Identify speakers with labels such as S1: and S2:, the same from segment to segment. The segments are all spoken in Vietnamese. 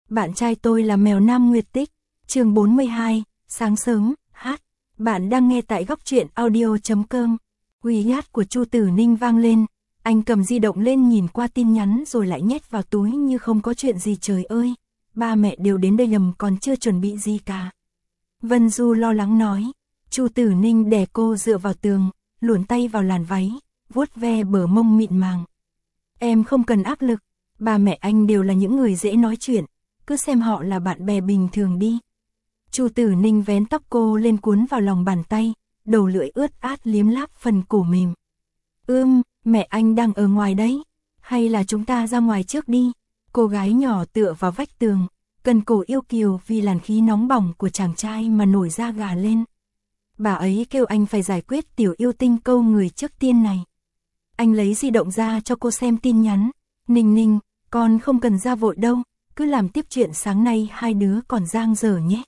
S1: Bạn trai tôi là mèo Nam Nguyệt Tích. Chương 42, sáng sớm, hát. Bạn đang nghe tại góc truyện audio.com. Quy hát của Chu Tử Ninh vang lên. Anh cầm di động lên nhìn qua tin nhắn rồi lại nhét vào túi như không có chuyện gì. Trời ơi, ba mẹ đều đến đây nhầm, còn chưa chuẩn bị gì cả. Vân Du lo lắng nói. Chu Tử Ninh đè cô dựa vào tường, luồn tay vào làn váy, vuốt ve bờ mông mịn màng. Em không cần áp lực, ba mẹ anh đều là những người dễ nói chuyện, cứ xem họ là bạn bè bình thường đi. Chu Tử Ninh vén tóc cô lên cuốn vào lòng bàn tay, đầu lưỡi ướt át liếm láp phần cổ mềm. Mẹ anh đang ở ngoài đấy, hay là chúng ta ra ngoài trước đi? Cô gái nhỏ tựa vào vách tường, cần cổ yêu kiều vì làn khí nóng bỏng của chàng trai mà nổi da gà lên. Bà ấy kêu anh phải giải quyết tiểu yêu tinh câu người trước tiên này. Anh lấy di động ra cho cô xem tin nhắn. Ninh Ninh, con không cần ra vội đâu, cứ làm tiếp chuyện sáng nay hai đứa còn dang dở nhé.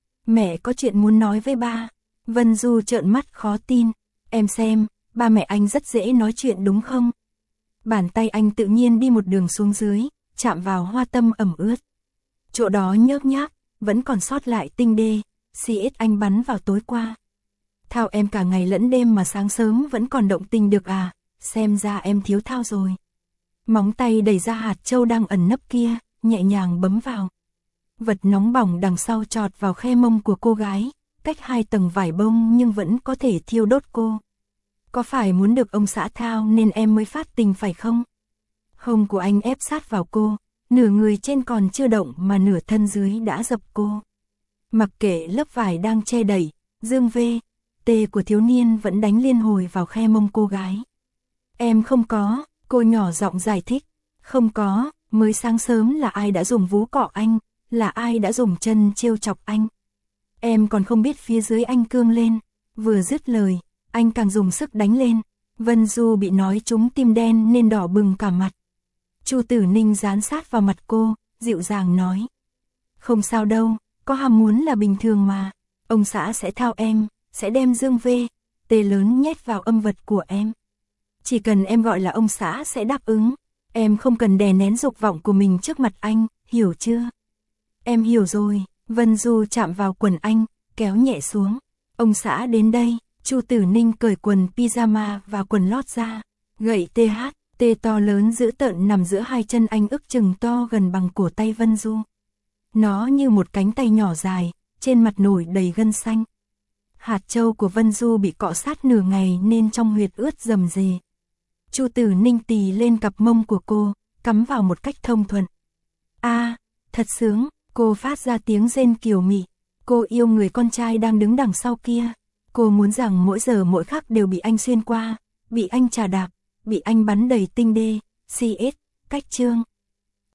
S1: Mẹ có chuyện muốn nói với ba. Vân Du trợn mắt khó tin. Em xem, ba mẹ anh rất dễ nói chuyện đúng không? Bàn tay anh tự nhiên đi một đường xuống dưới, chạm vào hoa tâm ẩm ướt. Chỗ đó nhớp nháp, vẫn còn sót lại tinh đê, CS anh bắn vào tối qua. Thao em cả ngày lẫn đêm mà sáng sớm vẫn còn động tình được à, xem ra em thiếu thao rồi. Móng tay đẩy ra hạt châu đang ẩn nấp kia, nhẹ nhàng bấm vào. Vật nóng bỏng đằng sau chọt vào khe mông của cô gái, cách 2 tầng vải bông nhưng vẫn có thể thiêu đốt cô. Có phải muốn được ông xã thao nên em mới phát tình phải không? Hông của anh ép sát vào cô, nửa người trên còn chưa động mà nửa thân dưới đã dập cô. Mặc kệ lớp vải đang che đẩy, dương vê, tê của thiếu niên vẫn đánh liên hồi vào khe mông cô gái. Em không có, cô nhỏ giọng giải thích. Không có, mới sáng sớm là ai đã dùng vú cọ anh, là ai đã dùng chân trêu chọc anh. Em còn không biết phía dưới anh cương lên. Vừa dứt lời, anh càng dùng sức đánh lên. Vân Du bị nói trúng tim đen nên đỏ bừng cả mặt. Chu Tử Ninh dán sát vào mặt cô, dịu dàng nói. Không sao đâu, có ham muốn là bình thường mà. Ông xã sẽ thao em, sẽ đem dương vê, tê lớn nhét vào âm vật của em. Chỉ cần em gọi là ông xã sẽ đáp ứng. Em không cần đè nén dục vọng của mình trước mặt anh, hiểu chưa? Em hiểu rồi. Vân Du chạm vào quần anh, kéo nhẹ xuống. Ông xã đến đây. Chu Tử Ninh cởi quần pyjama và quần lót ra. Gậy tê to lớn dữ tợn nằm giữa hai chân anh, ức chừng to gần bằng cổ tay Vân Du. Nó như một cánh tay nhỏ dài, trên mặt nổi đầy gân xanh. Hạt châu của Vân Du bị cọ sát nửa ngày nên trong huyệt ướt rầm rề. Chu Tử Ninh tì lên cặp mông của cô, cắm vào một cách thông thuận. Thật sướng, cô phát ra tiếng rên kiều mị. Cô yêu người con trai đang đứng đằng sau kia. Cô muốn rằng mỗi giờ mỗi khắc đều bị anh xuyên qua, bị anh chà đạp, bị anh bắn đầy tinh đê, CS, cách chương.